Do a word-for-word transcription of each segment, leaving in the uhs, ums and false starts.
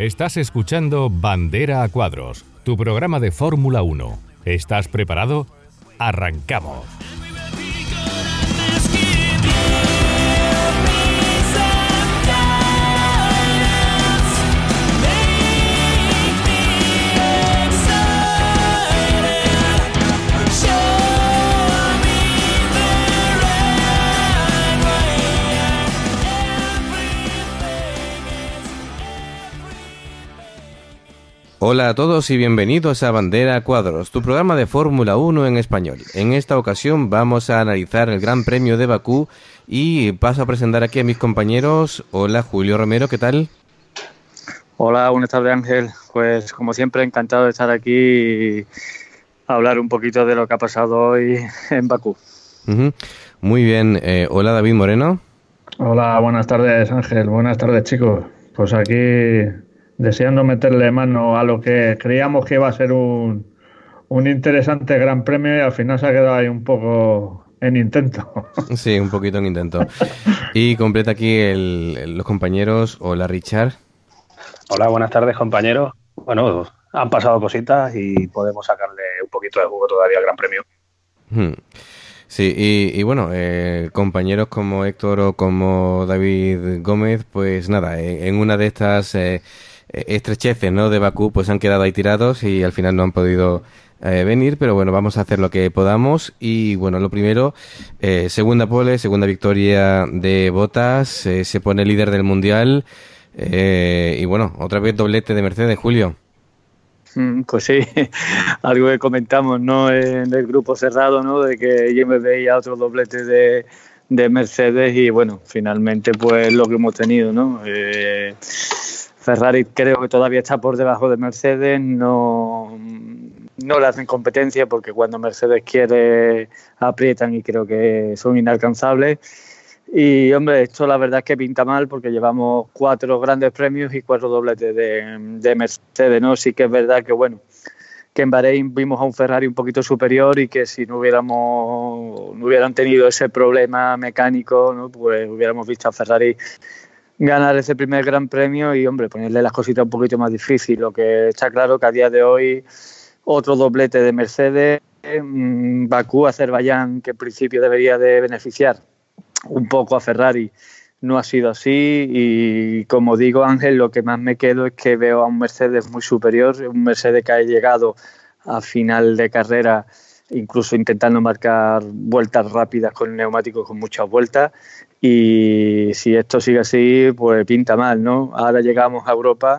Estás escuchando Bandera a Cuadros, tu programa de Fórmula uno. ¿Estás preparado? ¡Arrancamos! Hola a todos y bienvenidos a Bandera a Cuadros, tu programa de Fórmula uno en español. En esta ocasión vamos a analizar el Gran Premio de Bakú y paso a presentar aquí a mis compañeros. Hola, Julio Romero, ¿qué tal? Hola, buenas tardes, Ángel. Pues como siempre, encantado de estar aquí y hablar un poquito de lo que ha pasado hoy en Bakú. Uh-huh. Muy bien. Eh, hola, David Moreno. Hola, buenas tardes, Ángel. Buenas tardes, chicos. Pues aquí deseando meterle mano a lo que creíamos que iba a ser un, un interesante Gran Premio y al final se ha quedado ahí un poco en intento. Sí, un poquito en intento. Y completa aquí el, el, los compañeros. Hola, Richard. Hola, buenas tardes, compañeros. Bueno, han pasado cositas y podemos sacarle un poquito de jugo todavía al Gran Premio. Hmm. Sí, y, y bueno, eh, compañeros como Héctor o como David Gómez, pues nada, en, en una de estas eh, estrecheces, ¿no?, de Bakú, pues han quedado ahí tirados y al final no han podido eh, venir, pero bueno, vamos a hacer lo que podamos. Y bueno, lo primero, eh, segunda pole, segunda victoria de Bottas, eh, se pone líder del Mundial eh, y bueno, otra vez doblete de Mercedes, Julio. Pues sí, algo que comentamos, ¿no?, en el grupo cerrado, ¿no?, de que yo me veía otro doblete de, de Mercedes y bueno, finalmente pues lo que hemos tenido, ¿no? Eh, Ferrari creo que todavía está por debajo de Mercedes, no, no le hacen competencia porque cuando Mercedes quiere aprietan y creo que son inalcanzables. Y hombre, esto la verdad es que pinta mal porque llevamos cuatro grandes premios y cuatro dobletes de, de Mercedes, ¿no? Sí que es verdad que bueno, que en Bahrein vimos a un Ferrari un poquito superior y que si no hubiéramos no hubieran tenido ese problema mecánico, ¿no?, pues hubiéramos visto a Ferrari ganar ese primer gran premio y hombre, ponerle las cositas un poquito más difícil. Lo que está claro que a día de hoy otro doblete de Mercedes, mmm, Bakú, Azerbaiyán, que en principio debería de beneficiar un poco a Ferrari, no ha sido así y como digo, Ángel, lo que más me quedo es que veo a un Mercedes muy superior, un Mercedes que ha llegado a final de carrera incluso intentando marcar vueltas rápidas con neumáticos con muchas vueltas y si esto sigue así pues pinta mal, ¿no? Ahora llegamos a Europa,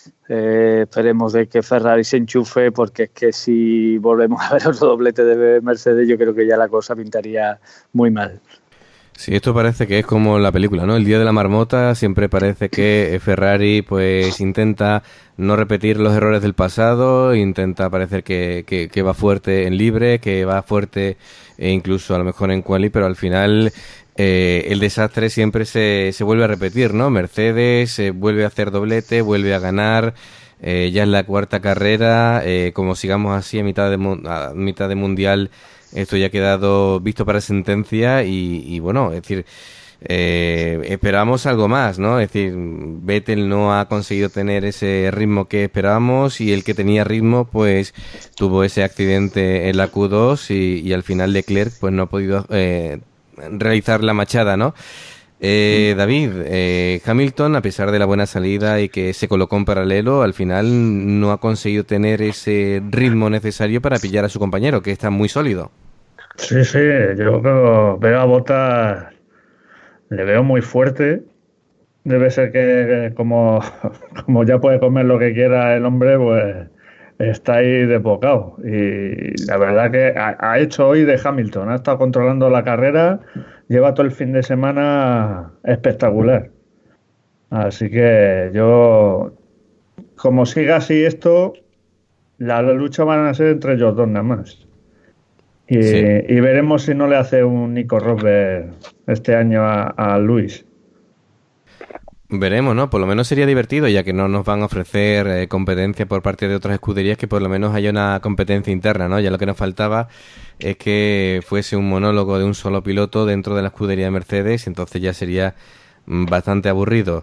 eh, esperemos de que Ferrari se enchufe porque es que si volvemos a ver otro doblete de Mercedes yo creo que ya la cosa pintaría muy mal. Sí, esto parece que es como la película, ¿no? El día de la marmota, siempre parece que Ferrari pues intenta no repetir los errores del pasado, intenta parecer que, que, que va fuerte en libre, que va fuerte e incluso a lo mejor en quali, pero al final eh, el desastre siempre se, se vuelve a repetir, ¿no? Mercedes eh, vuelve a hacer doblete, vuelve a ganar, eh, ya es la cuarta carrera, eh, como sigamos así a mitad de, a mitad de mundial, esto ya ha quedado visto para sentencia y, y bueno, es decir, eh, esperamos algo más, ¿no? Es decir, Vettel no ha conseguido tener ese ritmo que esperábamos y el que tenía ritmo, pues tuvo ese accidente en la Q dos y, y al final Leclerc pues no ha podido eh, realizar la machada, ¿no? Eh, David, eh, Hamilton, a pesar de la buena salida y que se colocó en paralelo, al final no ha conseguido tener ese ritmo necesario para pillar a su compañero, que está muy sólido. Sí, sí, yo veo, veo a Bottas, le veo muy fuerte. Debe ser que como, como ya puede comer lo que quiera el hombre, pues está ahí desbocado. Y la verdad que ha, ha hecho hoy de Hamilton, ha estado controlando la carrera, lleva todo el fin de semana espectacular. Así que yo, como siga así esto, la lucha van a ser entre ellos dos nada más. Y, sí. y veremos si no le hace un Nico Rosberg este año a, a Luis. Veremos, ¿no? Por lo menos sería divertido, ya que no nos van a ofrecer eh, competencia por parte de otras escuderías, que por lo menos haya una competencia interna, ¿no? Ya lo que nos faltaba es que fuese un monólogo de un solo piloto dentro de la escudería de Mercedes, entonces ya sería bastante aburrido.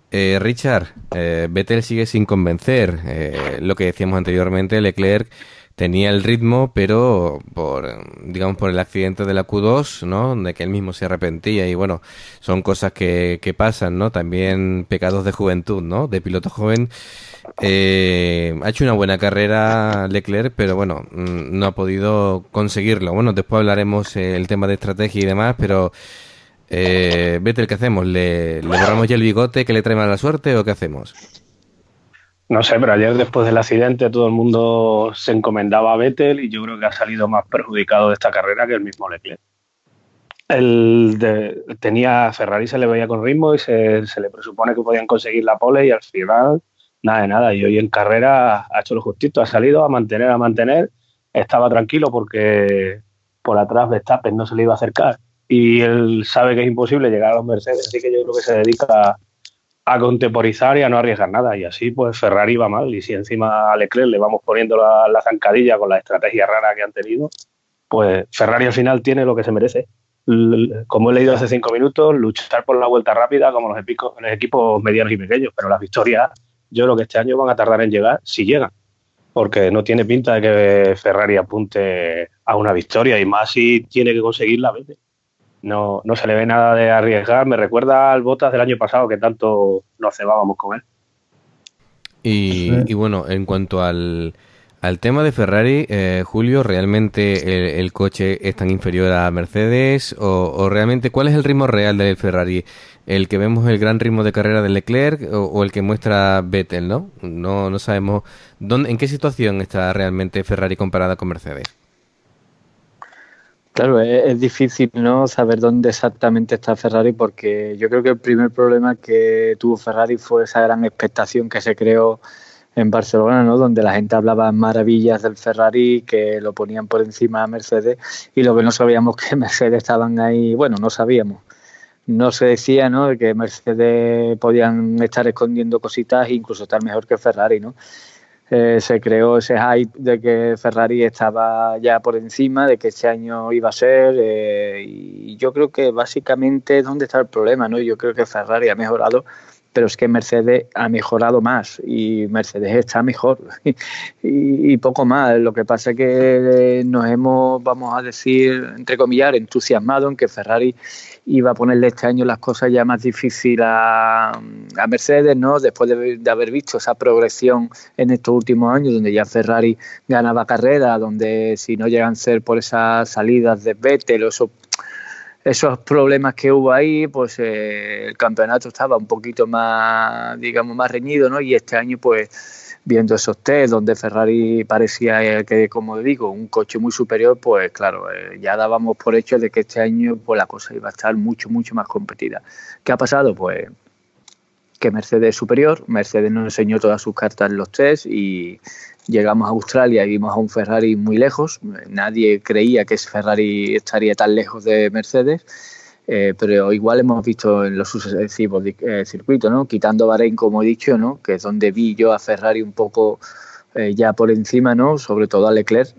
Eh, Richard, eh, Vettel sigue sin convencer. Eh, lo que decíamos anteriormente, Leclerc tenía el ritmo, pero por, digamos, por el accidente de la Q dos, ¿no? De que él mismo se arrepentía y bueno, son cosas que, que pasan, ¿no? También pecados de juventud, ¿no? De piloto joven. Eh, ha hecho una buena carrera Leclerc, pero bueno, no ha podido conseguirlo. Bueno, después hablaremos eh, el tema de estrategia y demás, pero eh, Vettel, ¿qué hacemos? ¿Le, ¿Le borramos ya el bigote que le trae mala suerte o qué hacemos? No sé, pero ayer después del accidente todo el mundo se encomendaba a Vettel y yo creo que ha salido más perjudicado de esta carrera que el mismo Leclerc. El de, tenía Ferrari, se le veía con ritmo y se, se le presupone que podían conseguir la pole y al final nada de nada. Y hoy en carrera ha hecho lo justito, ha salido a mantener, a mantener. Estaba tranquilo porque por atrás Verstappen no se le iba a acercar y él sabe que es imposible llegar a los Mercedes, así que yo creo que se dedica a, a contemporizar y a no arriesgar nada. Y así pues Ferrari va mal y si encima a Leclerc le vamos poniendo la, la zancadilla con la estrategia rara que han tenido, pues Ferrari al final tiene lo que se merece. Como he leído hace cinco minutos, luchar por la vuelta rápida como los, epicos, los equipos medianos y pequeños, pero las victorias yo creo que este año van a tardar en llegar, si llegan, porque no tiene pinta de que Ferrari apunte a una victoria y más si tiene que conseguirla. No, no se le ve nada de arriesgar, me recuerda al Bottas del año pasado que tanto nos cebábamos con él. Y, y bueno, en cuanto al... Al tema de Ferrari, eh, Julio, ¿realmente el, el coche es tan inferior a Mercedes? O, ¿O realmente cuál es el ritmo real del Ferrari? ¿El que vemos el gran ritmo de carrera de Leclerc o, o el que muestra Vettel, no? No, no sabemos dónde, en qué situación está realmente Ferrari comparada con Mercedes. Claro, es, es difícil, ¿no?, saber dónde exactamente está Ferrari, porque yo creo que el primer problema que tuvo Ferrari fue esa gran expectación que se creó en Barcelona, ¿no?, donde la gente hablaba maravillas del Ferrari, que lo ponían por encima a Mercedes, y lo que no sabíamos que Mercedes estaban ahí, bueno, no sabíamos, no se decía, ¿no?, de que Mercedes podían estar escondiendo cositas e incluso estar mejor que Ferrari, ¿no? Eh, se creó ese hype de que Ferrari estaba ya por encima, de que este año iba a ser, eh, y yo creo que básicamente es donde está el problema, ¿no? Yo creo que Ferrari ha mejorado, pero es que Mercedes ha mejorado más y Mercedes está mejor y, y poco más. Lo que pasa es que nos hemos, vamos a decir, entre comillas, entusiasmado en que Ferrari iba a ponerle este año las cosas ya más difíciles a, a Mercedes, ¿no? Después de, de haber visto esa progresión en estos últimos años, donde ya Ferrari ganaba carreras, donde si no llegan a ser por esas salidas de Vettel o esos esos problemas que hubo ahí, pues eh, el campeonato estaba un poquito más, digamos, más reñido, ¿no? Y este año, pues, viendo esos test donde Ferrari parecía que, como digo, un coche muy superior, pues claro, eh, ya dábamos por hecho de que este año pues la cosa iba a estar mucho, mucho más competida. ¿Qué ha pasado? Pues que Mercedes es superior, Mercedes nos enseñó todas sus cartas en los test y llegamos a Australia y vimos a un Ferrari muy lejos. Nadie creía que ese Ferrari estaría tan lejos de Mercedes, eh, pero igual hemos visto en los sucesivos eh, circuitos, ¿no? Quitando Bahrein, como he dicho, ¿no?, que es donde vi yo a Ferrari un poco eh, ya por encima, ¿no?, sobre todo a Leclerc,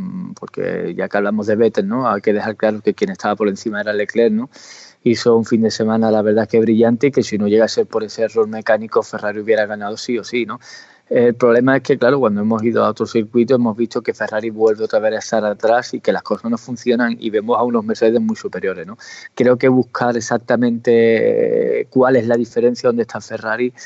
porque ya que hablamos de Vettel, ¿no?, hay que dejar claro que quien estaba por encima era Leclerc, ¿no? Hizo un fin de semana, la verdad, que brillante, y que si no llega a ser por ese error mecánico, Ferrari hubiera ganado sí o sí, ¿no? El problema es que, claro, cuando hemos ido a otro circuito hemos visto que Ferrari vuelve otra vez a estar atrás y que las cosas no funcionan y vemos a unos Mercedes muy superiores, ¿no? Creo que buscar exactamente cuál es la diferencia, dónde está Ferrari,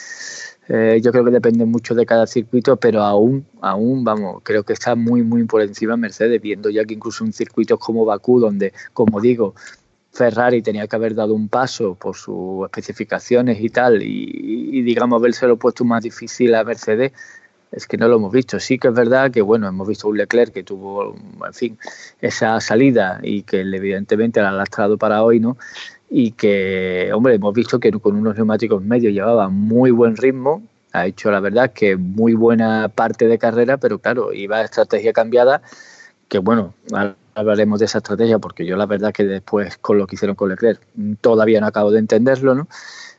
eh, yo creo que depende mucho de cada circuito, pero aún, aún, vamos, creo que está muy, muy por encima Mercedes, viendo ya que incluso en circuitos como Bakú, donde, como digo, Ferrari tenía que haber dado un paso por sus especificaciones y tal, y, y digamos habérselo puesto más difícil a Mercedes, es que no lo hemos visto. Sí que es verdad que, bueno, hemos visto un Leclerc que tuvo, en fin, esa salida y que evidentemente la ha lastrado para hoy, ¿no? Y que, hombre, hemos visto que con unos neumáticos medios llevaba muy buen ritmo, ha hecho, la verdad, que muy buena parte de carrera, pero claro, iba a estrategia cambiada, que bueno, hablaremos de esa estrategia porque yo la verdad que después con lo que hicieron con Leclerc todavía no acabo de entenderlo, ¿no?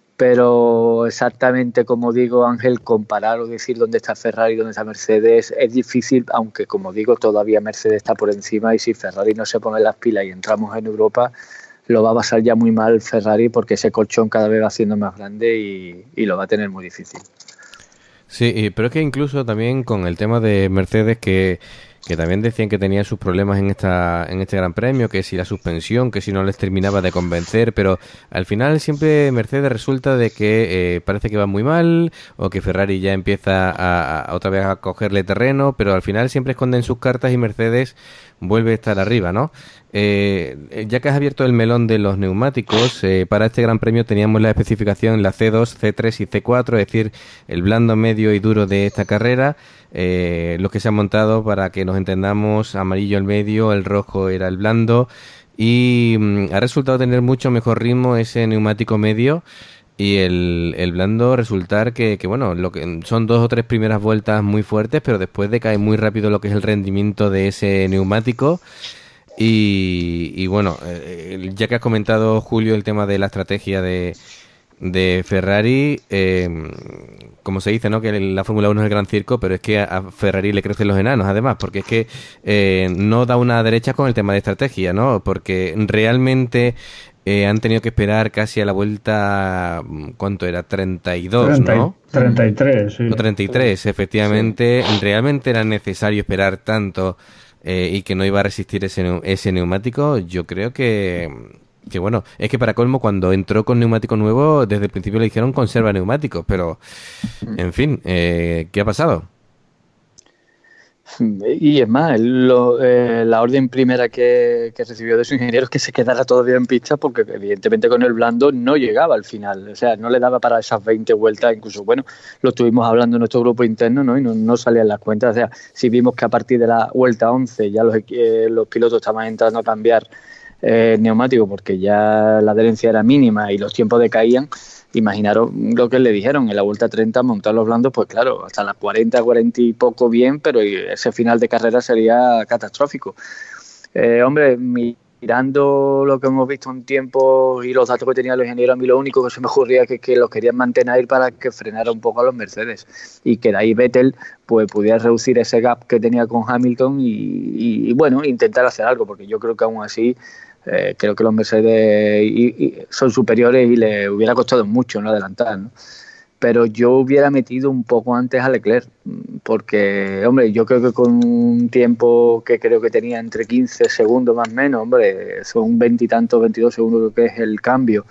Pero exactamente, como digo, Ángel, comparar o decir dónde está Ferrari y dónde está Mercedes es difícil, aunque como digo, todavía Mercedes está por encima y si Ferrari no se pone las pilas y entramos en Europa, lo va a pasar ya muy mal Ferrari, porque ese colchón cada vez va siendo más grande y, y lo va a tener muy difícil. Sí, pero es que incluso también con el tema de Mercedes, que, que también decían que tenía sus problemas en esta en este Gran Premio, que si la suspensión, que si no les terminaba de convencer, pero al final siempre Mercedes resulta de que eh, parece que va muy mal, o que Ferrari ya empieza a, a otra vez a cogerle terreno, pero al final siempre esconden sus cartas y Mercedes vuelve a estar arriba, ¿no? Eh, ya que has abierto el melón de los neumáticos, eh, para este Gran Premio teníamos la especificación, la C dos, C tres y C cuatro, es decir, el blando, medio y duro de esta carrera, eh, los que se han montado, para que nos entendamos, amarillo el medio, el rojo era el blando, y mm, ha resultado tener mucho mejor ritmo ese neumático medio, y el, el blando resultar que, que, bueno, lo que son dos o tres primeras vueltas muy fuertes, pero después decae muy rápido lo que es el rendimiento de ese neumático. Y, y bueno, eh, ya que has comentado, Julio, el tema de la estrategia de, de Ferrari, eh, como se dice, ¿no?, que la Fórmula uno es el gran circo, pero es que a Ferrari le crecen los enanos, además, porque es que eh, no da una derecha con el tema de estrategia, ¿no? Porque realmente eh, han tenido que esperar casi a la vuelta, ¿cuánto era? treinta y dos, treinta, ¿no? treinta y tres, sí. O treinta y tres, efectivamente. Sí. Realmente era necesario esperar tanto eh, y que no iba a resistir ese, ese neumático. Yo creo que... que bueno, es que para colmo, cuando entró con neumático nuevo, desde el principio le dijeron conserva neumáticos, pero en fin, eh, ¿qué ha pasado? Y es más, lo, eh, la orden primera que, que recibió de su ingeniero es que se quedara todavía en pista, porque evidentemente con el blando no llegaba al final, o sea, no le daba para esas veinte vueltas, incluso, bueno, lo estuvimos hablando en nuestro grupo interno, ¿no? Y no, no salían las cuentas, o sea, si vimos que a partir de la vuelta once ya los, eh, los pilotos estaban entrando a cambiar eh, neumático, porque ya la adherencia era mínima y los tiempos decaían. Imaginaros lo que le dijeron en la vuelta treinta, montar los blandos, pues claro, hasta las cuarenta, cuarenta y poco bien, pero ese final de carrera sería catastrófico. Eh, hombre, mirando lo que hemos visto en tiempo y los datos que tenía el ingeniero, a mí lo único que se me ocurría es que, que los querían mantener para que frenara un poco a los Mercedes, y que de ahí Vettel pues pudiera reducir ese gap que tenía con Hamilton y, y, y bueno, intentar hacer algo, porque yo creo que aún así Eh, creo que los Mercedes y, y son superiores y le hubiera costado mucho no adelantar, ¿no? Pero yo hubiera metido un poco antes a Leclerc, porque, hombre, yo creo que con un tiempo que creo que tenía entre quince segundos más o menos, hombre, son veintitantos, veintidós segundos creo que es el cambio.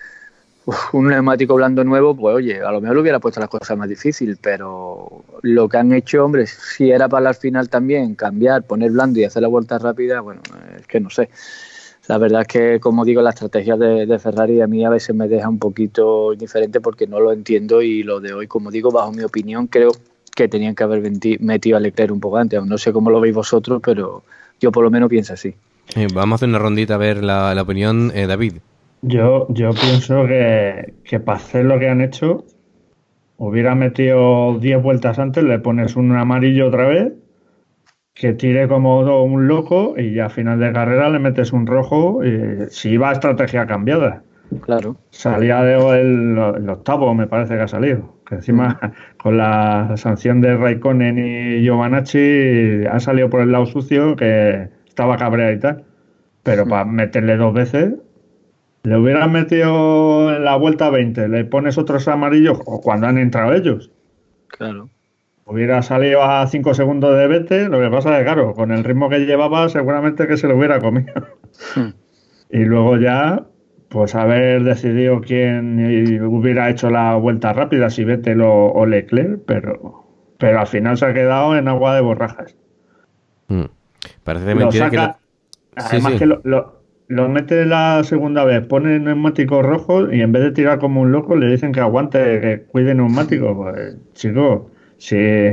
Uf, un neumático blando nuevo, pues oye, a lo mejor le hubiera puesto las cosas más difíciles, pero lo que han hecho, hombre, si era para al final también cambiar, poner blando y hacer la vuelta rápida, bueno, es que no sé. La verdad es que, como digo, la estrategia de, de Ferrari a mí a veces me deja un poquito indiferente, porque no lo entiendo, y lo de hoy, como digo, bajo mi opinión, creo que tenían que haber metido a Leclerc un poco antes. No sé cómo lo veis vosotros, pero yo por lo menos pienso así. Eh, vamos a hacer una rondita a ver la, la opinión, eh, David. Yo, yo pienso que, que para hacer lo que han hecho, hubiera metido diez vueltas antes, le pones un amarillo otra vez, que tire como un loco, y ya a final de carrera le metes un rojo, y si iba a estrategia cambiada. Claro. Salía de el, el octavo, me parece que ha salido. Que encima, mm. con la sanción de Raikkonen y Giovanacci, ha salido por el lado sucio, que estaba cabreado y tal. Pero mm. para meterle dos veces, le hubieran metido en la vuelta veinte, le pones otros amarillos, o cuando han entrado ellos. Claro. Hubiera salido a cinco segundos de Vettel, lo que pasa es que, claro, con el ritmo que llevaba, seguramente que se lo hubiera comido. Hmm. Y luego ya, pues haber decidido quién hubiera hecho la vuelta rápida, si Vettel o, o Leclerc, pero, pero al final se ha quedado en agua de borrajas. Hmm. Parece de mentira saca, que... Lo... Además sí, sí. que lo, lo, lo mete la segunda vez, pone neumáticos rojos y en vez de tirar como un loco le dicen que aguante, que cuide neumáticos. Pues, chico... Sí,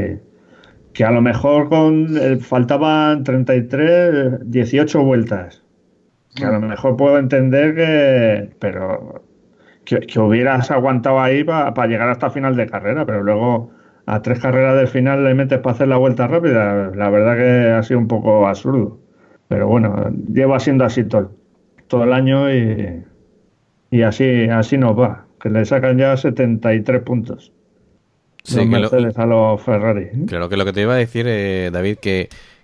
que a lo mejor con eh, faltaban treinta y tres, dieciocho vueltas. Que a lo mejor puedo entender que, pero que, que hubieras aguantado ahí para pa llegar hasta final de carrera, pero luego a tres carreras del final le metes para hacer la vuelta rápida. La verdad que ha sido un poco absurdo. Pero bueno, lleva siendo así todo, todo el año y, y así, así nos va. Que le sacan ya setenta y tres puntos. Sí, los Mercedes lo, a los Ferrari. Claro, que lo que te iba a decir, eh, David, que,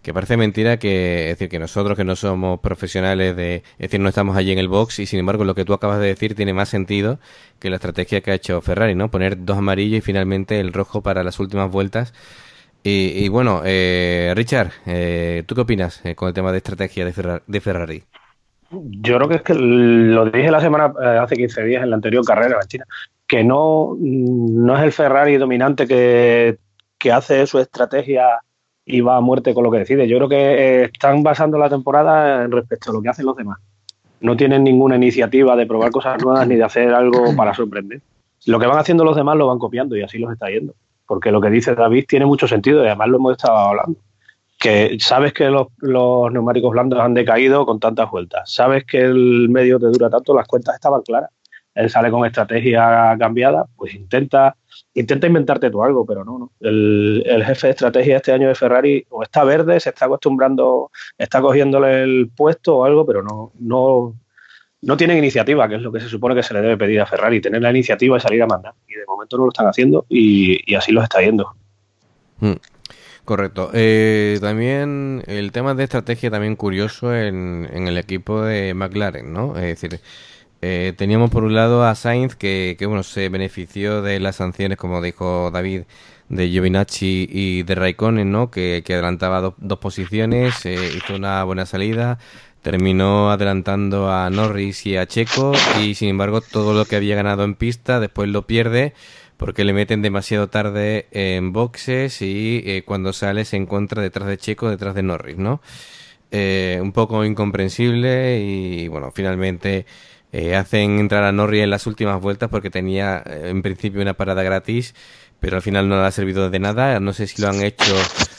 que parece mentira que, es decir, que nosotros que no somos profesionales de, es decir, no estamos allí en el box y sin embargo lo que tú acabas de decir tiene más sentido que la estrategia que ha hecho Ferrari, ¿no? Poner dos amarillos y finalmente el rojo para las últimas vueltas. Y, y bueno, eh, Richard, eh, ¿tú qué opinas eh, con el tema de estrategia de, Ferra- de Ferrari? Yo creo que es que lo dije la semana, eh, hace quince días en la anterior carrera en China, que no, no es el Ferrari dominante que, que hace su estrategia y va a muerte con lo que decide. Yo creo que eh, están basando la temporada respecto a lo que hacen los demás. No tienen ninguna iniciativa de probar cosas nuevas ni de hacer algo para sorprender. Lo que van haciendo los demás lo van copiando y así los está yendo. Porque lo que dice David tiene mucho sentido y además lo hemos estado hablando. Que sabes que los, los neumáticos blandos han decaído con tantas vueltas. Sabes que el medio te dura tanto, las cuentas estaban claras. Él sale con estrategia cambiada, pues intenta intenta inventarte tú algo, pero no, no. El, el jefe de estrategia este año de Ferrari o está verde, se está acostumbrando, está cogiéndole el puesto o algo, pero no, no, no tienen iniciativa, que es lo que se supone que se le debe pedir a Ferrari, tener la iniciativa y salir a mandar. Y de momento no lo están haciendo y, y así los está yendo. Hmm. Correcto. Eh, también el tema de estrategia también curioso en, en el equipo de McLaren, ¿no? Es decir, eh, teníamos por un lado a Sainz que, que bueno, se benefició de las sanciones, como dijo David, de Giovinazzi y de Raikkonen, ¿no? Que, que adelantaba do, dos posiciones, eh, hizo una buena salida, terminó adelantando a Norris y a Checo y sin embargo todo lo que había ganado en pista después lo pierde porque le meten demasiado tarde en boxes y eh, cuando sale se encuentra detrás de Checo, detrás de Norris, ¿no? Eh, un poco incomprensible y bueno, finalmente eh, hacen entrar a Norris en las últimas vueltas porque tenía eh, en principio una parada gratis, pero al final no le ha servido de nada. No sé si lo han hecho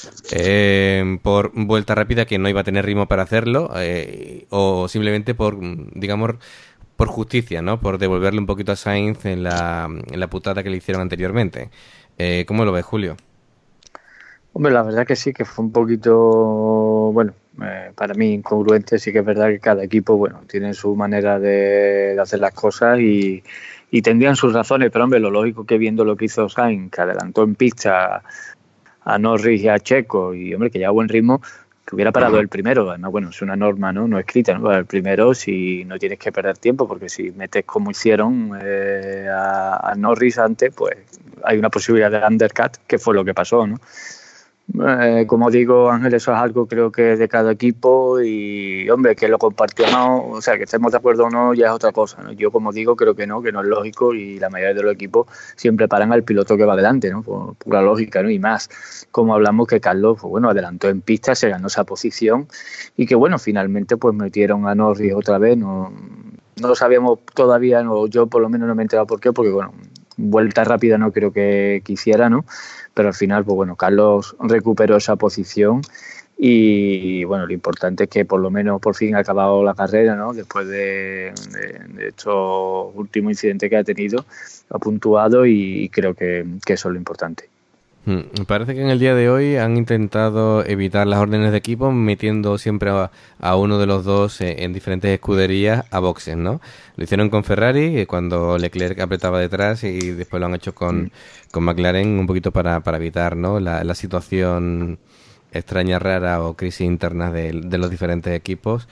eh, por vuelta rápida, que no iba a tener ritmo para hacerlo, eh, o simplemente por, digamos, por justicia, ¿no? Por devolverle un poquito a Sainz en la, en la putada que le hicieron anteriormente. Eh, ¿Cómo lo ves, Julio? Hombre, la verdad que sí, que fue un poquito, bueno, eh, para mí incongruente. Sí que es verdad que cada equipo, bueno, tiene su manera de, de hacer las cosas y, y tendrían sus razones, pero hombre, lo lógico que viendo lo que hizo Sainz, que adelantó en pista a, a Norris y a Checo, y hombre, que lleva buen ritmo, que hubiera parado el primero. Además, bueno, es una norma no no escrita, ¿no? El primero, si no tienes que perder tiempo, porque si metes como hicieron eh, a, a Norris antes, pues hay una posibilidad de undercut, que fue lo que pasó, ¿no? Eh, como digo, Ángel, eso es algo creo que de cada equipo y, hombre, que lo compartió no, o sea, que estemos de acuerdo o no ya es otra cosa, ¿no? Yo, como digo, creo que no, que no es lógico y la mayoría de los equipos siempre paran al piloto que va adelante, ¿no? Por pura lógica, ¿no? Y más, como hablamos que Carlos, pues bueno, adelantó en pista, se ganó esa posición y que, bueno, finalmente pues metieron a Norris otra vez, no, no lo sabíamos todavía, no, yo por lo menos no me he enterado por qué, porque, bueno, vuelta rápida no creo que quisiera, ¿no? Pero al final, pues bueno, Carlos recuperó esa posición y, bueno, lo importante es que por lo menos por fin ha acabado la carrera, ¿no? Después de, de, de estos últimos incidentes que ha tenido, ha puntuado y creo que, que eso es lo importante. Me parece que en el día de hoy han intentado evitar las órdenes de equipo metiendo siempre a, a uno de los dos en, en diferentes escuderías a boxes, ¿no? Lo hicieron con Ferrari cuando Leclerc apretaba detrás y después lo han hecho con, mm. con McLaren un poquito para, para evitar, ¿no? la, la situación extraña, rara o crisis internas de, de los diferentes equipos.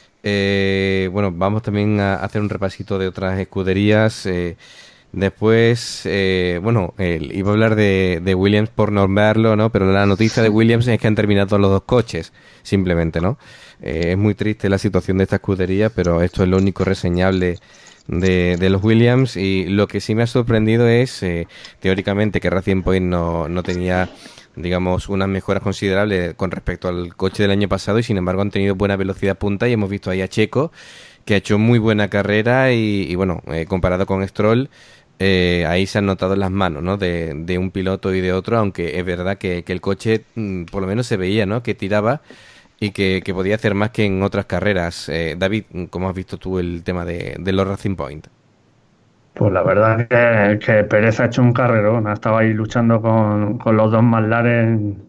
Eh, bueno, vamos también a hacer un repasito de otras escuderías. Eh, Después, eh, bueno, eh, iba a hablar de, de Williams por nombrarlo, ¿no? Pero la noticia de Williams es que han terminado los dos coches, simplemente, ¿no? Eh, es muy triste la situación de esta escudería, pero esto es lo único reseñable de, de los Williams. Y lo que sí me ha sorprendido es, eh, teóricamente, que Racing Point no, no tenía, digamos, unas mejoras considerables con respecto al coche del año pasado y, sin embargo, han tenido buena velocidad punta y hemos visto ahí a Checo, que ha hecho muy buena carrera y, y bueno, eh, comparado con Stroll, Eh, ahí se han notado las manos, ¿no? De, de un piloto y de otro, aunque es verdad que, que el coche mmm, por lo menos se veía, ¿no? Que tiraba y que, que podía hacer más que en otras carreras. Eh, David, ¿cómo has visto tú el tema de, de los Racing Point? Pues la verdad que, que Pérez ha hecho un carrerón, ha estado ahí luchando con, con los dos McLaren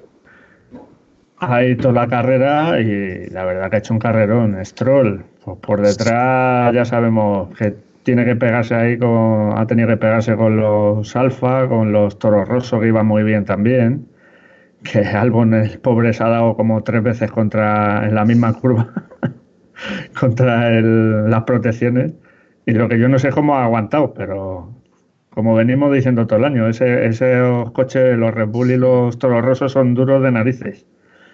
ahí toda la carrera y la verdad que ha hecho un carrerón. Stroll, pues por detrás ya sabemos que tiene que pegarse ahí con, ha tenido que pegarse con los Alfa, con los Toro Rosso, que iban muy bien también. que Albon, el pobre, se ha dado como tres veces contra en la misma curva contra el, las protecciones, y lo que yo no sé es cómo ha aguantado, pero como venimos diciendo todo el año, ese, esos coches, los Red Bull y los Toro Rosso, son duros de narices.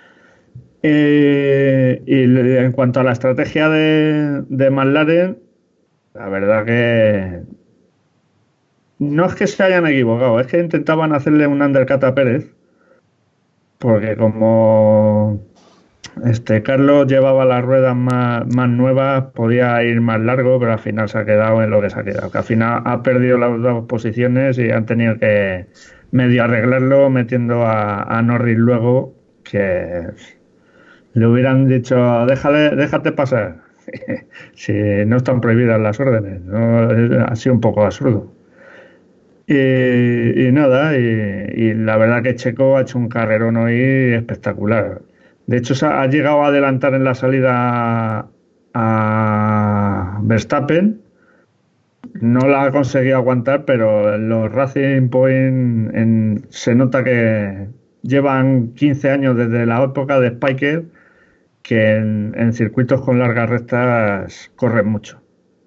Eh, y en cuanto a la estrategia de, de McLaren, la verdad que no es que se hayan equivocado, es que intentaban hacerle un undercut a Pérez, porque como este Carlos llevaba las ruedas más, más nuevas, podía ir más largo, pero al final se ha quedado en lo que se ha quedado, que al final ha perdido las dos posiciones y han tenido que medio arreglarlo metiendo a, a Norris luego, que le hubieran dicho, déjale, déjate pasar, si no están prohibidas las órdenes, ¿no? Ha sido un poco absurdo. Y, y nada, y, y la verdad que Checo ha hecho un carrerón hoy espectacular. De hecho, se ha, ha llegado a adelantar en la salida a Verstappen, no la ha conseguido aguantar, pero los Racing Point en, se nota que llevan quince años desde la época de Spiker, que en, en circuitos con largas rectas corren mucho.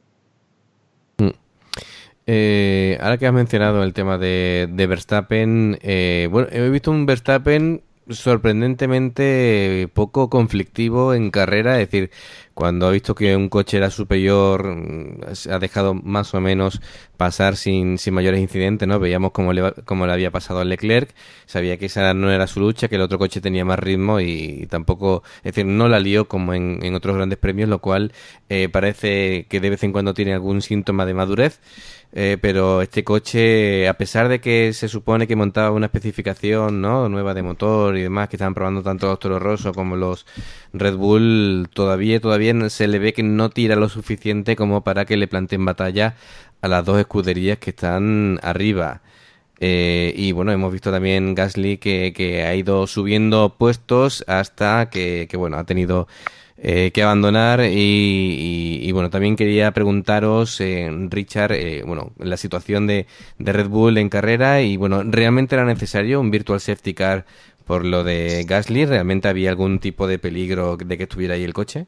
Eh, ahora que has mencionado el tema de, de Verstappen, eh, bueno, he visto un Verstappen sorprendentemente poco conflictivo en carrera, es decir, cuando ha visto que un coche era superior, ha dejado más o menos pasar sin, sin mayores incidentes, ¿no? Veíamos cómo le, cómo le había pasado a Leclerc, sabía que esa no era su lucha, que el otro coche tenía más ritmo y, y tampoco, es decir, no la lió como en, en otros grandes premios, lo cual eh, parece que de vez en cuando tiene algún síntoma de madurez. Eh, pero este coche, a pesar de que se supone que montaba una especificación, ¿no?, nueva de motor y demás, que estaban probando tanto los Toro Rosso como los Red Bull, todavía todavía se le ve que no tira lo suficiente como para que le planteen batalla a las dos escuderías que están arriba. Eh, y bueno, hemos visto también Gasly que, que ha ido subiendo puestos hasta que, que bueno, ha tenido Eh, que abandonar y, y, y bueno, también quería preguntaros, eh, Richard, eh, bueno, la situación de, de Red Bull en carrera y bueno, ¿realmente era necesario un virtual safety car por lo de Gasly? ¿Realmente había algún tipo de peligro de que estuviera ahí el coche?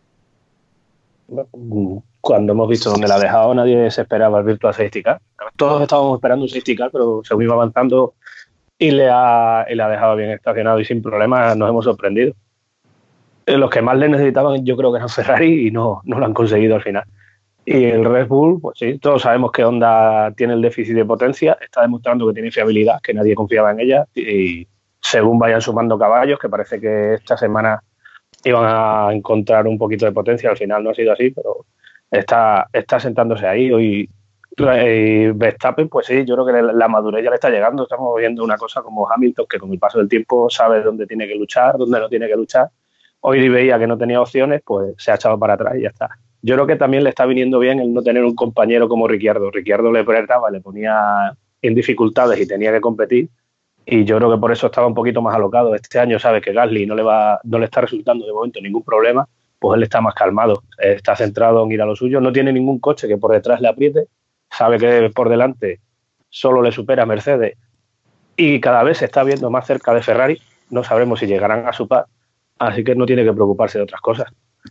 Cuando hemos visto dónde la ha dejado, nadie se esperaba el virtual safety car. Todos estábamos esperando un safety car, pero según iba avanzando y le ha, y le ha dejado bien estacionado y sin problemas, nos hemos sorprendido. Los que más le necesitaban yo creo que eran Ferrari y no, no lo han conseguido al final. Y el Red Bull, pues sí, todos sabemos que Honda tiene el déficit de potencia, está demostrando que tiene fiabilidad, que nadie confiaba en ella y según vayan sumando caballos, que parece que esta semana iban a encontrar un poquito de potencia, al final no ha sido así, pero está, está sentándose ahí. Hoy y Verstappen, pues sí, yo creo que la madurez ya le está llegando. Estamos viendo una cosa como Hamilton, que con el paso del tiempo sabe dónde tiene que luchar, dónde no tiene que luchar. Hoy veía que no tenía opciones, pues se ha echado para atrás y ya está. Yo creo que también le está viniendo bien el no tener un compañero como Ricciardo. Ricciardo le apretaba, le ponía en dificultades y tenía que competir. Y yo creo que por eso estaba un poquito más alocado. Este año sabe que Gasly no le va, no le está resultando de momento ningún problema, pues él está más calmado, está centrado en ir a lo suyo. No tiene ningún coche que por detrás le apriete. Sabe que por delante solo le supera Mercedes y cada vez se está viendo más cerca de Ferrari. No sabremos si llegarán a su par. Así que no tiene que preocuparse de otras cosas.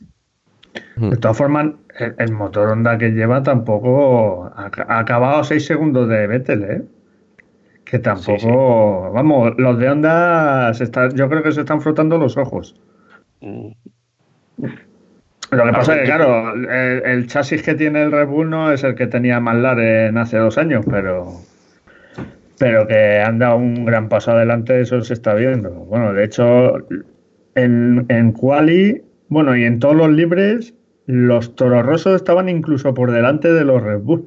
De todas formas, el, el motor Honda que lleva tampoco ha, ha acabado a seis segundos de Vettel, ¿eh? Que tampoco, sí, sí. Vamos, los de Honda se está, yo creo que se están frotando los ojos. Mm. Lo que pasa es que, claro, el, el chasis que tiene el Red Bull no es el que tenía McLaren hace dos años, pero pero que han dado un gran paso adelante, eso se está viendo. Bueno, de hecho, en, en Quali, bueno, y en todos los libres, los Toro Rosso estaban incluso por delante de los Red Bull.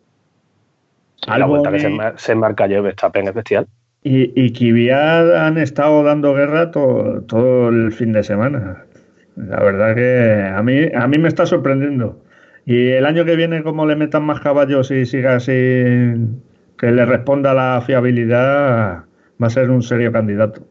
La vuelta que se, se marca yo Verstappen es bestial. Y, y Kvyat han estado dando guerra todo, todo el fin de semana. La verdad que a mí, a mí me está sorprendiendo. Y el año que viene, como le metan más caballos y siga así, que le responda la fiabilidad, va a ser un serio candidato.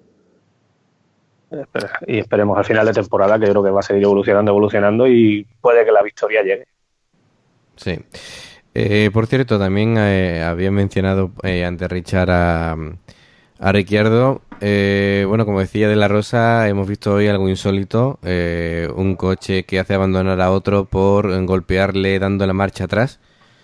Y esperemos al final de temporada, que yo creo que va a seguir evolucionando, evolucionando y puede que la victoria llegue. Sí. Eh, por cierto, también eh, había mencionado eh, antes Richard a, a Ricciardo. Eh, bueno, como decía De La Rosa, hemos visto hoy algo insólito, eh, un coche que hace abandonar a otro por golpearle dando la marcha atrás.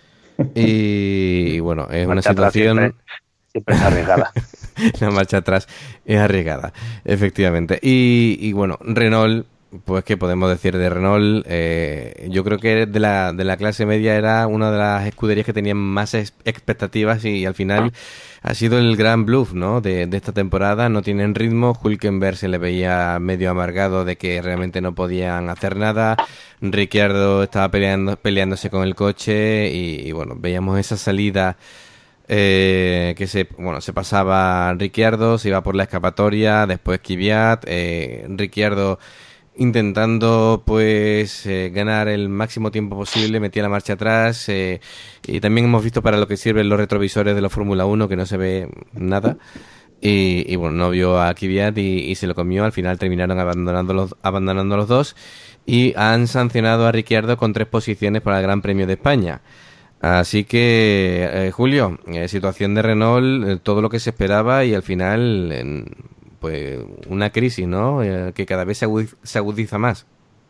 Y, y bueno, es una situación... Siempre, siempre es arriesgada. La marcha atrás es arriesgada, efectivamente. Y, y bueno, Renault... Pues, ¿qué podemos decir de Renault? Eh, yo creo que de la, de la clase media era una de las escuderías que tenían más expectativas y, y al final ha sido el gran bluff, ¿no? de, de esta temporada. No tienen ritmo. Hülkenberg se le veía medio amargado de que realmente no podían hacer nada. Ricciardo estaba peleando, peleándose con el coche y, y bueno, veíamos esa salida eh, que se, bueno, se pasaba Ricciardo, se iba por la escapatoria, después Kvyat, eh, Ricciardo intentando pues eh, ganar el máximo tiempo posible, metía la marcha atrás eh, y también hemos visto para lo que sirven los retrovisores de la Fórmula uno que no se ve nada y, y bueno, no vio a Kvyat y, y se lo comió. Al final terminaron abandonando los, abandonando los dos y han sancionado a Ricciardo con tres posiciones para el Gran Premio de España. Así que eh, Julio, eh, situación de Renault, eh, todo lo que se esperaba y al final... En, pues una crisis, ¿no? Eh, que cada vez se agudiza, se agudiza más.